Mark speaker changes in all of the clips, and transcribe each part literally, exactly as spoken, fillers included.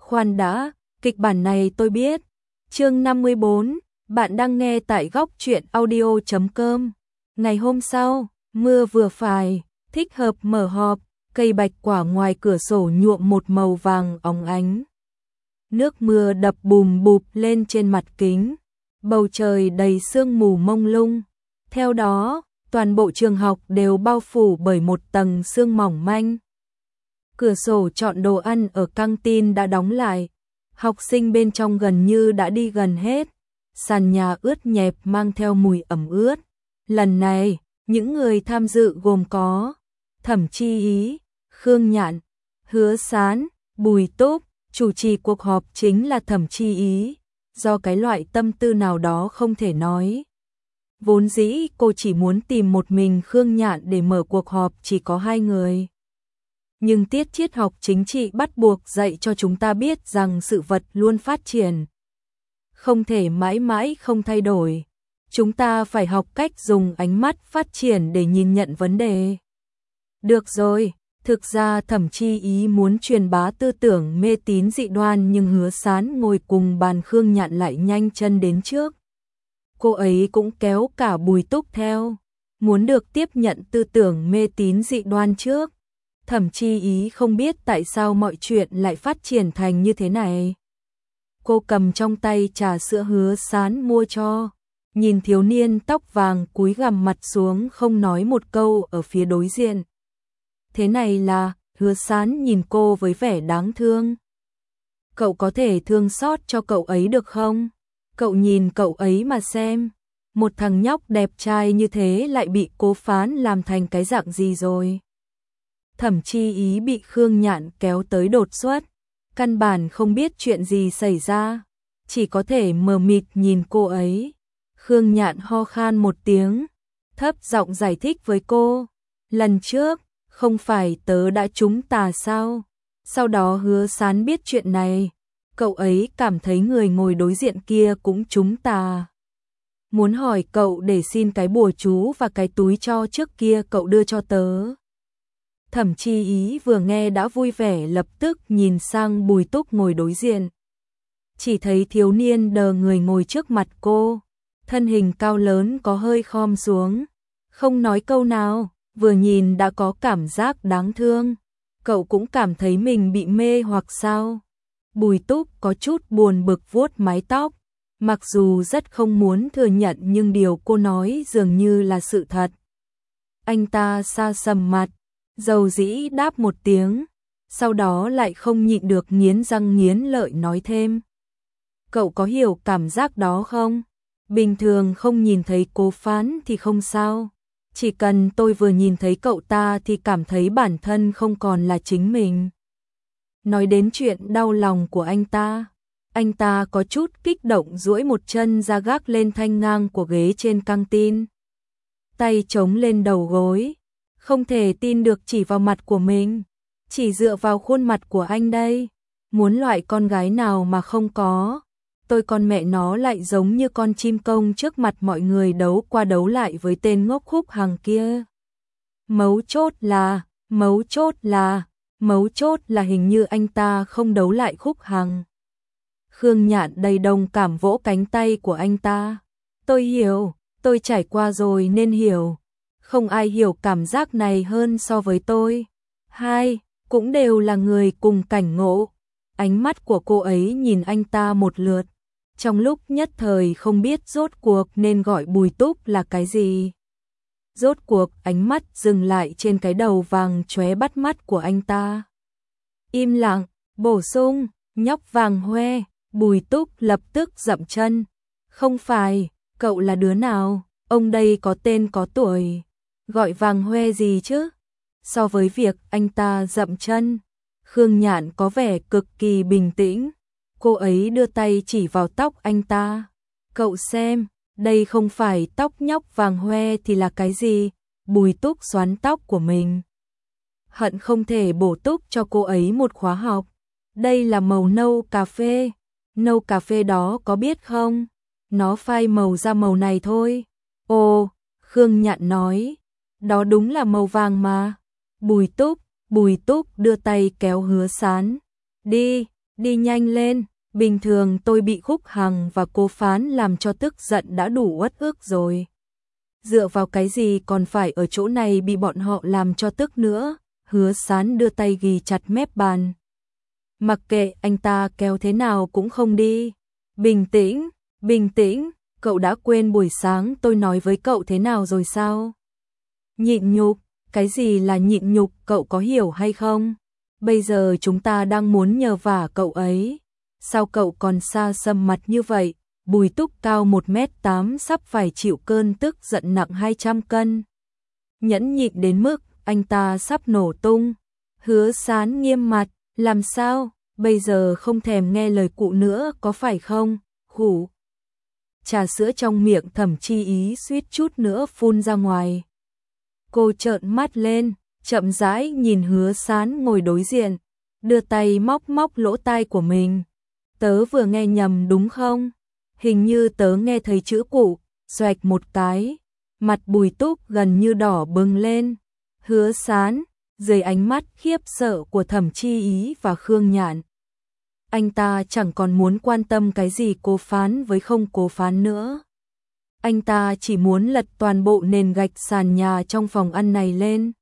Speaker 1: Khoan đã, kịch bản này tôi biết. Chương năm mươi bốn, bạn đang nghe tại góc truyện audio chấm com. Ngày hôm sau, mưa vừa phải, thích hợp mở họp, cây bạch quả ngoài cửa sổ nhuộm một màu vàng óng ánh. Nước mưa đập bùm bụp lên trên mặt kính, bầu trời đầy sương mù mông lung. Theo đó, toàn bộ trường học đều bao phủ bởi một tầng sương mỏng manh. Cửa sổ chọn đồ ăn ở căng tin đã đóng lại, học sinh bên trong gần như đã đi gần hết, sàn nhà ướt nhẹp mang theo mùi ẩm ướt. Lần này, những người tham dự gồm có Thẩm Chi Ý, Khương Nhạn, Hứa Sán, Bùi Túc, chủ trì cuộc họp chính là Thẩm Chi Ý, do cái loại tâm tư nào đó không thể nói. Vốn dĩ cô chỉ muốn tìm một mình Khương Nhạn để mở cuộc họp chỉ có hai người. Nhưng tiết triết học chính trị bắt buộc dạy cho chúng ta biết rằng sự vật luôn phát triển, không thể mãi mãi không thay đổi. Chúng ta phải học cách dùng ánh mắt phát triển để nhìn nhận vấn đề. Được rồi, thực ra Thẩm Chi Ý muốn truyền bá tư tưởng mê tín dị đoan, nhưng Hứa Sán ngồi cùng bàn Khương Nhạn lại nhanh chân đến trước. Cô ấy cũng kéo cả Bùi Túc theo, muốn được tiếp nhận tư tưởng mê tín dị đoan trước. Thẩm Chi Ý không biết tại sao mọi chuyện lại phát triển thành như thế này. Cô cầm trong tay trà sữa Hứa Sán mua cho, nhìn thiếu niên tóc vàng cúi gằm mặt xuống không nói một câu ở phía đối diện. Thế này là, Hứa Sán nhìn cô với vẻ đáng thương. Cậu có thể thương xót cho cậu ấy được không? Cậu nhìn cậu ấy mà xem, một thằng nhóc đẹp trai như thế lại bị Cố Phán làm thành cái dạng gì rồi. Thẩm Chi Ý bị Khương Nhạn kéo tới đột xuất, căn bản không biết chuyện gì xảy ra, chỉ có thể mờ mịt nhìn cô ấy. Khương Nhạn ho khan một tiếng, thấp giọng giải thích với cô, lần trước, không phải tớ đã trúng tà sao? Sau đó Hứa Sán biết chuyện này, cậu ấy cảm thấy người ngồi đối diện kia cũng trúng tà. Muốn hỏi cậu để xin cái bùa chú và cái túi cho trước kia cậu đưa cho tớ. Thẩm Chi Ý vừa nghe đã vui vẻ, lập tức nhìn sang Bùi Túc ngồi đối diện. Chỉ thấy thiếu niên đờ người ngồi trước mặt cô, thân hình cao lớn có hơi khom xuống, không nói câu nào, vừa nhìn đã có cảm giác đáng thương. Cậu cũng cảm thấy mình bị mê hoặc sao? Bùi Túc có chút buồn bực vuốt mái tóc, mặc dù rất không muốn thừa nhận nhưng điều cô nói dường như là sự thật. Anh ta sa sầm mặt, dầu dĩ đáp một tiếng, sau đó lại không nhịn được nghiến răng nghiến lợi nói thêm. Cậu có hiểu cảm giác đó không? Bình thường không nhìn thấy Cố Phán thì không sao. Chỉ cần tôi vừa nhìn thấy cậu ta thì cảm thấy bản thân không còn là chính mình. Nói đến chuyện đau lòng của anh ta, anh ta có chút kích động duỗi một chân ra gác lên thanh ngang của ghế trên căng tin. Tay chống lên đầu gối, không thể tin được chỉ vào mặt của mình, chỉ dựa vào khuôn mặt của anh đây. Muốn loại con gái nào mà không có, tôi con mẹ nó lại giống như con chim công trước mặt mọi người đấu qua đấu lại với tên ngốc Khúc Hằng kia. Mấu chốt là, mấu chốt là, mấu chốt là hình như anh ta không đấu lại Khúc Hằng. Khương Nhạn đầy đồng cảm vỗ cánh tay của anh ta. Tôi hiểu, tôi trải qua rồi nên hiểu. Không ai hiểu cảm giác này hơn so với tôi. Hai, cũng đều là người cùng cảnh ngộ. Ánh mắt của cô ấy nhìn anh ta một lượt, trong lúc nhất thời không biết rốt cuộc nên gọi Bùi Túc là cái gì. Rốt cuộc ánh mắt dừng lại trên cái đầu vàng chóe bắt mắt của anh ta. Im lặng, bổ sung, nhóc vàng hoe. Bùi Túc lập tức dậm chân. Không phải, cậu là đứa nào? Ông đây có tên có tuổi, gọi vàng hoe gì chứ? So với việc anh ta dậm chân, Khương Nhạn có vẻ cực kỳ bình tĩnh. Cô ấy đưa tay chỉ vào tóc anh ta. Cậu xem, đây không phải tóc nhóc vàng hoe thì là cái gì? Bùi Túc xoắn tóc của mình, hận không thể bổ túc cho cô ấy một khóa học. Đây là màu nâu cà phê. Nâu cà phê đó có biết không? Nó phai màu ra màu này thôi. Ồ, Khương Nhạn nói, đó đúng là màu vàng mà. Bùi Túc, Bùi Túc đưa tay kéo Hứa Sán. Đi, đi nhanh lên, bình thường tôi bị Khúc Hằng và Cố Phán làm cho tức giận đã đủ uất ức rồi. Dựa vào cái gì còn phải ở chỗ này bị bọn họ làm cho tức nữa. Hứa Sán đưa tay ghi chặt mép bàn. Mặc kệ anh ta kéo thế nào cũng không đi. Bình tĩnh, bình tĩnh, cậu đã quên buổi sáng tôi nói với cậu thế nào rồi sao? Nhịn nhục, cái gì là nhịn nhục, cậu có hiểu hay không? Bây giờ chúng ta đang muốn nhờ vả cậu ấy. Sao cậu còn xa xăm mặt như vậy? Bùi Túc cao một mét tám sắp phải chịu cơn tức giận nặng hai trăm cân. Nhẫn nhịn đến mức anh ta sắp nổ tung. Hứa Sán nghiêm mặt, làm sao? Bây giờ không thèm nghe lời cụ nữa có phải không? Khủ. Trà sữa trong miệng Thẩm Chi Ý suýt chút nữa phun ra ngoài. Cô trợn mắt lên, chậm rãi nhìn Hứa Sán ngồi đối diện, đưa tay móc móc lỗ tai của mình. Tớ vừa nghe nhầm đúng không? Hình như tớ nghe thấy chữ cụ, xoạch một cái. Mặt Bùi Túc gần như đỏ bừng lên. Hứa Sán, dưới ánh mắt khiếp sợ của Thẩm Chi Ý và Khương Nhạn. Anh ta chẳng còn muốn quan tâm cái gì Cố Phán với không Cố Phán nữa. Anh ta chỉ muốn lật toàn bộ nền gạch sàn nhà trong phòng ăn này lên.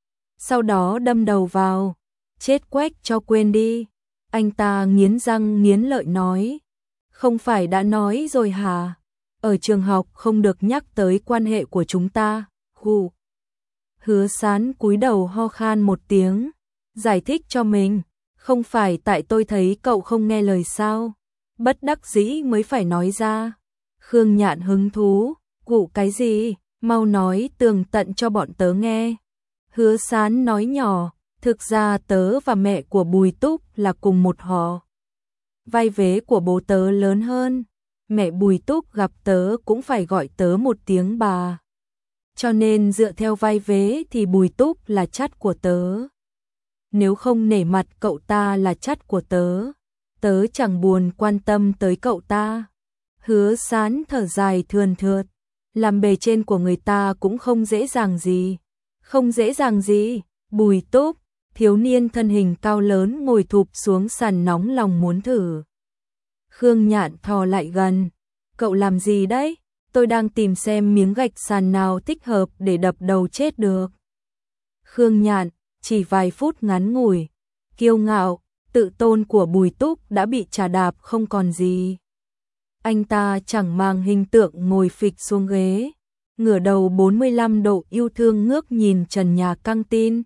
Speaker 1: Sau đó đâm đầu vào. Chết quách cho quên đi. Anh ta nghiến răng nghiến lợi nói. Không phải đã nói rồi hả? Ở trường học không được nhắc tới quan hệ của chúng ta. Hù. Hứa Sán cúi đầu ho khan một tiếng. Giải thích cho mình. Không phải tại tôi thấy cậu không nghe lời sao? Bất đắc dĩ mới phải nói ra. Khương Nhạn hứng thú. Cụ cái gì? Mau nói tường tận cho bọn tớ nghe. Hứa Sán nói nhỏ. Thực ra tớ và mẹ của Bùi Túc là cùng một họ. Vai vế của bố tớ lớn hơn. Mẹ Bùi Túc gặp tớ cũng phải gọi tớ một tiếng bà. Cho nên dựa theo vai vế thì Bùi Túc là chắt của tớ. Nếu không nể mặt cậu ta là chắt của tớ, tớ chẳng buồn quan tâm tới cậu ta. Hứa Sán thở dài thườn thượt. Làm bề trên của người ta cũng không dễ dàng gì. Không dễ dàng gì. Bùi Túc, thiếu niên thân hình cao lớn ngồi thụp xuống sàn nóng lòng muốn thử. Khương Nhạn thò lại gần. Cậu làm gì đấy? Tôi đang tìm xem miếng gạch sàn nào thích hợp để đập đầu chết được. Khương Nhạn, chỉ vài phút ngắn ngủi, kiêu ngạo, tự tôn của Bùi Túc đã bị trà đạp không còn gì. Anh ta chẳng mang hình tượng ngồi phịch xuống ghế, ngửa đầu bốn mươi lăm độ yêu thương ngước nhìn trần nhà căng tin.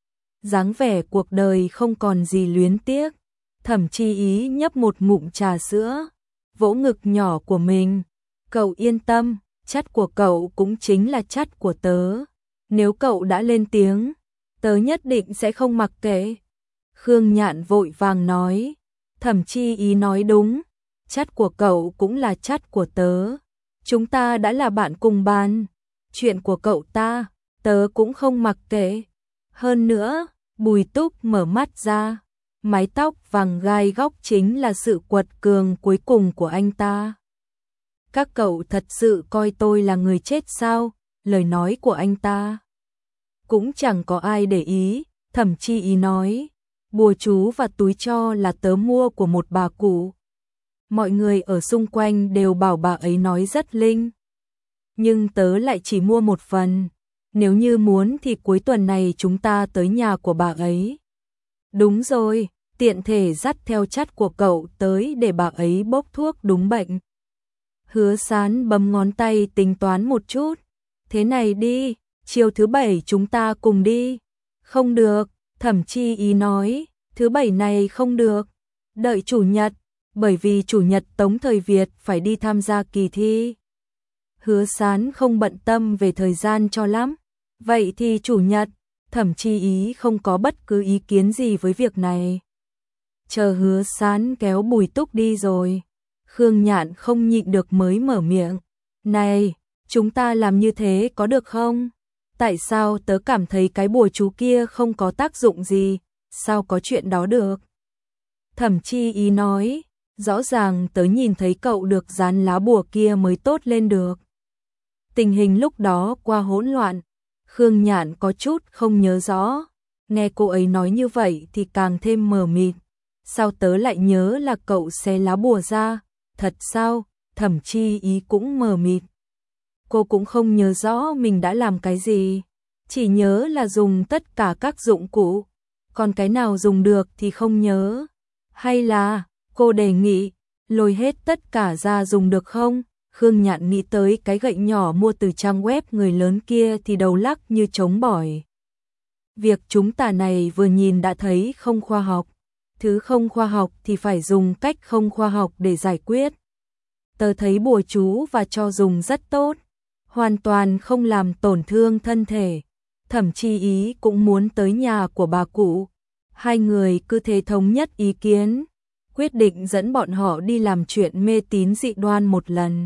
Speaker 1: Dáng vẻ cuộc đời không còn gì luyến tiếc. Thẩm Chi Ý nhấp một ngụm trà sữa, vỗ ngực nhỏ của mình. Cậu yên tâm, chắt của cậu cũng chính là chắt của tớ. Nếu cậu đã lên tiếng, tớ nhất định sẽ không mặc kệ. Khương Nhạn vội vàng nói. Thẩm Chi Ý nói đúng, chắt của cậu cũng là chắt của tớ. Chúng ta đã là bạn cùng bàn. Chuyện của cậu ta, tớ cũng không mặc kệ. Hơn nữa, Bùi Túc mở mắt ra. Mái tóc vàng gai góc chính là sự quật cường cuối cùng của anh ta. Các cậu thật sự coi tôi là người chết sao? Lời nói của anh ta cũng chẳng có ai để ý. Thẩm Chi Ý nói, bùa chú và túi tro là tớ mua của một bà cụ. Mọi người ở xung quanh đều bảo bà ấy nói rất linh. Nhưng tớ lại chỉ mua một phần. Nếu như muốn thì cuối tuần này chúng ta tới nhà của bà ấy. Đúng rồi, tiện thể dắt theo chắt của cậu tới để bà ấy bốc thuốc đúng bệnh. Hứa Sán bấm ngón tay tính toán một chút. Thế này đi, chiều thứ bảy chúng ta cùng đi. Không được, Thẩm Chi Ý nói, thứ bảy này không được. Đợi chủ nhật, bởi vì chủ nhật Tống Thời Việt phải đi tham gia kỳ thi. Hứa Sán không bận tâm về thời gian cho lắm. Vậy thì chủ nhật, Thẩm Chi Ý không có bất cứ ý kiến gì với việc này. Chờ Hứa Sán kéo Bùi Túc đi rồi, Khương Nhạn không nhịn được mới mở miệng. Này, chúng ta làm như thế có được không? Tại sao tớ cảm thấy cái bùa chú kia không có tác dụng gì? Sao có chuyện đó được? Thẩm Chi Ý nói, rõ ràng tớ nhìn thấy cậu được dán lá bùa kia mới tốt lên được. Tình hình lúc đó qua hỗn loạn, Khương Nhạn có chút không nhớ rõ. Nghe cô ấy nói như vậy thì càng thêm mờ mịt. sao tớ lại nhớ là cậu xé lá bùa ra, thật sao? Thẩm Chi Ý cũng mờ mịt. Cô cũng không nhớ rõ mình đã làm cái gì, chỉ nhớ là dùng tất cả các dụng cụ, còn cái nào dùng được thì không nhớ. Hay là, cô đề nghị, lôi hết tất cả ra dùng được không? Khương Nhạn nghĩ tới cái gậy nhỏ mua từ trang web người lớn kia thì đầu lắc như trống bỏi. Việc chúng ta này vừa nhìn đã thấy không khoa học, thứ không khoa học thì phải dùng cách không khoa học để giải quyết. Tớ thấy bùa chú và cho dùng rất tốt, hoàn toàn không làm tổn thương thân thể. Thẩm Chi Ý cũng muốn tới nhà của bà cụ. Hai người cứ thế thống nhất ý kiến, quyết định dẫn bọn họ đi làm chuyện mê tín dị đoan một lần.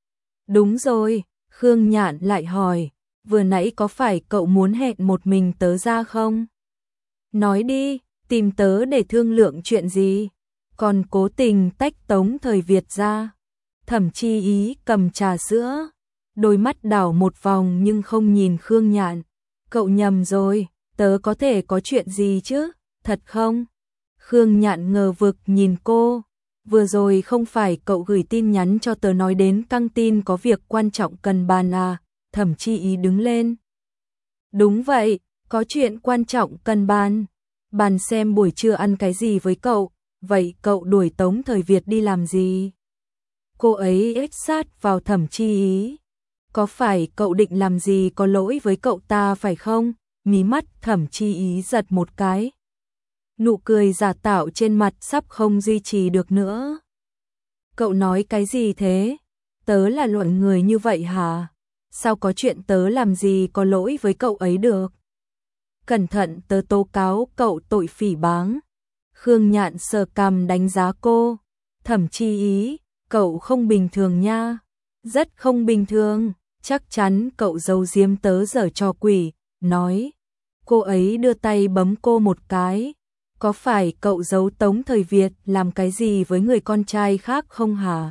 Speaker 1: Đúng rồi, Khương Nhạn lại hỏi, vừa nãy có phải cậu muốn hẹn một mình tớ ra không? Nói đi, tìm tớ để thương lượng chuyện gì? Còn cố tình tách Tống Thời Việt ra. Thẩm Chi Ý cầm trà sữa, đôi mắt đảo một vòng nhưng không nhìn Khương Nhạn. Cậu nhầm rồi, tớ có thể có chuyện gì chứ, thật không? Khương Nhạn ngờ vực nhìn cô. Vừa rồi không phải cậu gửi tin nhắn cho tớ nói đến căng tin có việc quan trọng cần bàn à? Thẩm Chi Ý đứng lên. Đúng vậy, có chuyện quan trọng cần bàn. Bàn xem buổi trưa ăn cái gì với cậu. Vậy cậu đuổi Tống Thời Việt đi làm gì? Cô ấy ép sát vào Thẩm Chi Ý. Có phải cậu định làm gì có lỗi với cậu ta phải không? Mí mắt Thẩm Chi Ý giật một cái. Nụ cười giả tạo trên mặt sắp không duy trì được nữa. Cậu nói cái gì thế? Tớ là loại người như vậy hả? Sao có chuyện tớ làm gì có lỗi với cậu ấy được? Cẩn thận tớ tố cáo cậu tội phỉ báng. Khương Nhạn sờ cằm đánh giá cô. Thẩm Chi Ý, cậu không bình thường nha. Rất không bình thường, chắc chắn cậu giấu giếm tớ giở trò quỷ, nói. Cô ấy đưa tay bấm cô một cái. Có phải cậu giấu Tống Thời Việt làm cái gì với người con trai khác không hả?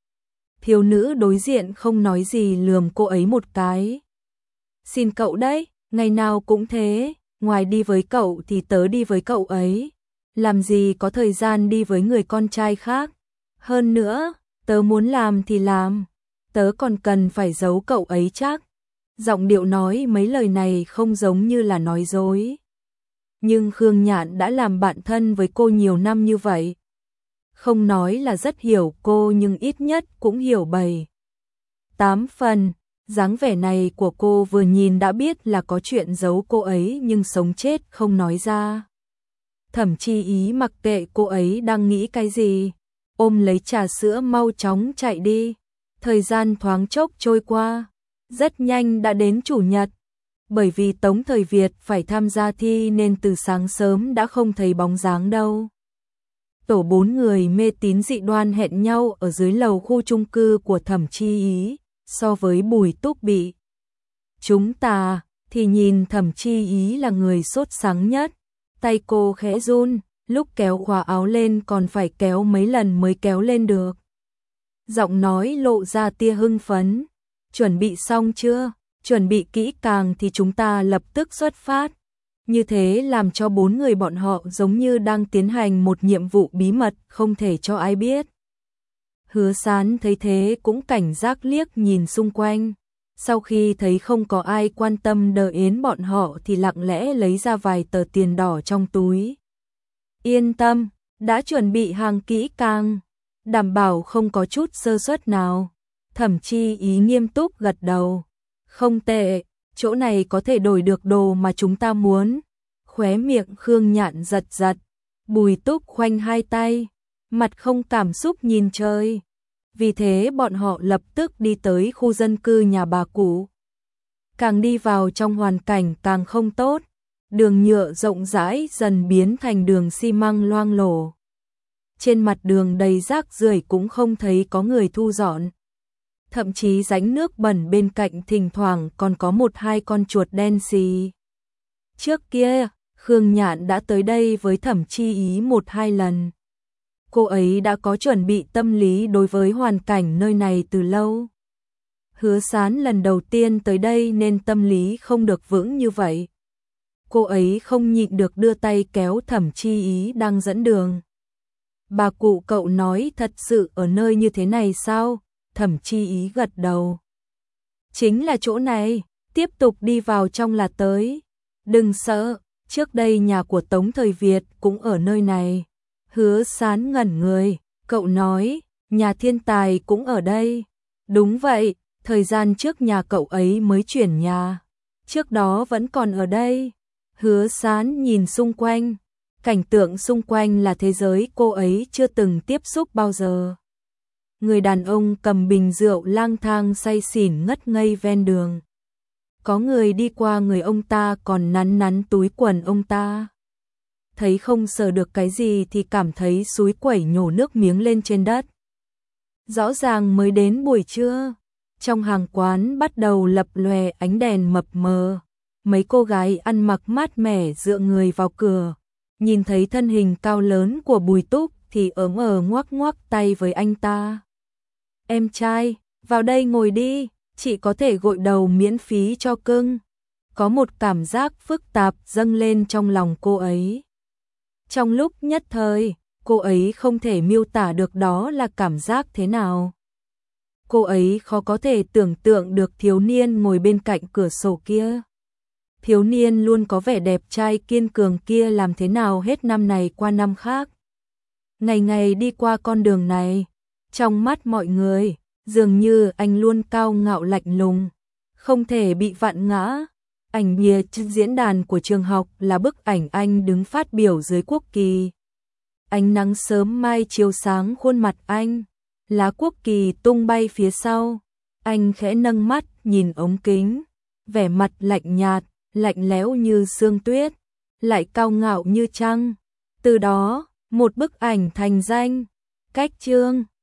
Speaker 1: Thiếu nữ đối diện không nói gì lườm cô ấy một cái. Xin cậu đấy, ngày nào cũng thế, ngoài đi với cậu thì tớ đi với cậu ấy. Làm gì có thời gian đi với người con trai khác. Hơn nữa, tớ muốn làm thì làm, tớ còn cần phải giấu cậu ấy chắc. Giọng điệu nói mấy lời này không giống như là nói dối. Nhưng Khương Nhạn đã làm bạn thân với cô nhiều năm như vậy. Không nói là rất hiểu cô nhưng ít nhất cũng hiểu bảy tám phần. Dáng vẻ này của cô vừa nhìn đã biết là có chuyện giấu cô ấy nhưng sống chết không nói ra. Thẩm Chi Ý mặc kệ cô ấy đang nghĩ cái gì, ôm lấy trà sữa mau chóng chạy đi. Thời gian thoáng chốc trôi qua, rất nhanh đã đến chủ nhật. Bởi vì Tống Thời Việt phải tham gia thi nên từ sáng sớm đã không thấy bóng dáng đâu. Tổ bốn người mê tín dị đoan hẹn nhau ở dưới lầu khu chung cư của Thẩm Chi Ý. So với Bùi Túc Bị, chúng ta thì nhìn Thẩm Chi Ý là người sốt sắng nhất. Tay cô khẽ run, lúc kéo khóa áo lên còn phải kéo mấy lần mới kéo lên được. Giọng nói lộ ra tia hưng phấn. Chuẩn bị xong chưa? Chuẩn bị kỹ càng thì chúng ta lập tức xuất phát. Như thế làm cho bốn người bọn họ giống như đang tiến hành một nhiệm vụ bí mật không thể cho ai biết. Hứa Sán thấy thế cũng cảnh giác liếc nhìn xung quanh. Sau khi thấy không có ai quan tâm đợi yến bọn họ thì lặng lẽ lấy ra vài tờ tiền đỏ trong túi. Yên tâm, đã chuẩn bị hàng kỹ càng, đảm bảo không có chút sơ suất nào. Thẩm Chi Ý nghiêm túc gật đầu. Không tệ, chỗ này có thể đổi được đồ mà chúng ta muốn. Khóe miệng Khương Nhạn giật giật. Bùi Túc khoanh hai tay, mặt không cảm xúc nhìn trời. Vì thế bọn họ lập tức đi tới khu dân cư nhà bà cụ. Càng đi vào trong hoàn cảnh càng không tốt. Đường nhựa rộng rãi dần biến thành đường xi măng loang lổ. Trên mặt đường đầy rác rưởi cũng không thấy có người thu dọn. Thậm chí rãnh nước bẩn bên cạnh thỉnh thoảng còn có một hai con chuột đen xì. Trước kia, Khương Nhạn đã tới đây với Thẩm Chi Ý một hai lần. Cô ấy đã có chuẩn bị tâm lý đối với hoàn cảnh nơi này từ lâu. Hứa Sán lần đầu tiên tới đây nên tâm lý không được vững như vậy. Cô ấy không nhịn được đưa tay kéo Thẩm Chi Ý đang dẫn đường. Bà cụ cậu nói thật sự ở nơi như thế này sao? Thẩm Chi Ý gật đầu. Chính là chỗ này, tiếp tục đi vào trong là tới. Đừng sợ, trước đây nhà của Tống Thời Việt cũng ở nơi này. Hứa Sán ngẩn người, cậu nói, nhà thiên tài cũng ở đây. Đúng vậy, thời gian trước nhà cậu ấy mới chuyển nhà. Trước đó vẫn còn ở đây. Hứa Sán nhìn xung quanh. Cảnh tượng xung quanh là thế giới cô ấy chưa từng tiếp xúc bao giờ. Người đàn ông cầm bình rượu lang thang say xỉn ngất ngây ven đường. Có người đi qua người ông ta còn nắn nắn túi quần ông ta. Thấy không sờ được cái gì thì cảm thấy xúi quẩy nhổ nước miếng lên trên đất. Rõ ràng mới đến buổi trưa, trong hàng quán bắt đầu lập lòe ánh đèn mập mờ. Mấy cô gái ăn mặc mát mẻ dựa người vào cửa, nhìn thấy thân hình cao lớn của Bùi Túc thì ớm ờ ngoắc ngoắc tay với anh ta. Em trai, vào đây ngồi đi, chị có thể gội đầu miễn phí cho cưng. Có một cảm giác phức tạp dâng lên trong lòng cô ấy. Trong lúc nhất thời, cô ấy không thể miêu tả được đó là cảm giác thế nào. Cô ấy khó có thể tưởng tượng được thiếu niên ngồi bên cạnh cửa sổ kia. Thiếu niên luôn có vẻ đẹp trai kiên cường kia làm thế nào hết năm này qua năm khác. Ngày ngày đi qua con đường này, trong mắt mọi người, dường như anh luôn cao ngạo lạnh lùng, không thể bị vặn ngã. Ảnh bìa trên diễn đàn của trường học là bức ảnh anh đứng phát biểu dưới quốc kỳ. Ánh nắng sớm mai chiếu sáng khuôn mặt anh, lá quốc kỳ tung bay phía sau. Anh khẽ nâng mắt nhìn ống kính, vẻ mặt lạnh nhạt, lạnh lẽo như sương tuyết, lại cao ngạo như trăng. Từ đó, một bức ảnh thành danh. Cách chương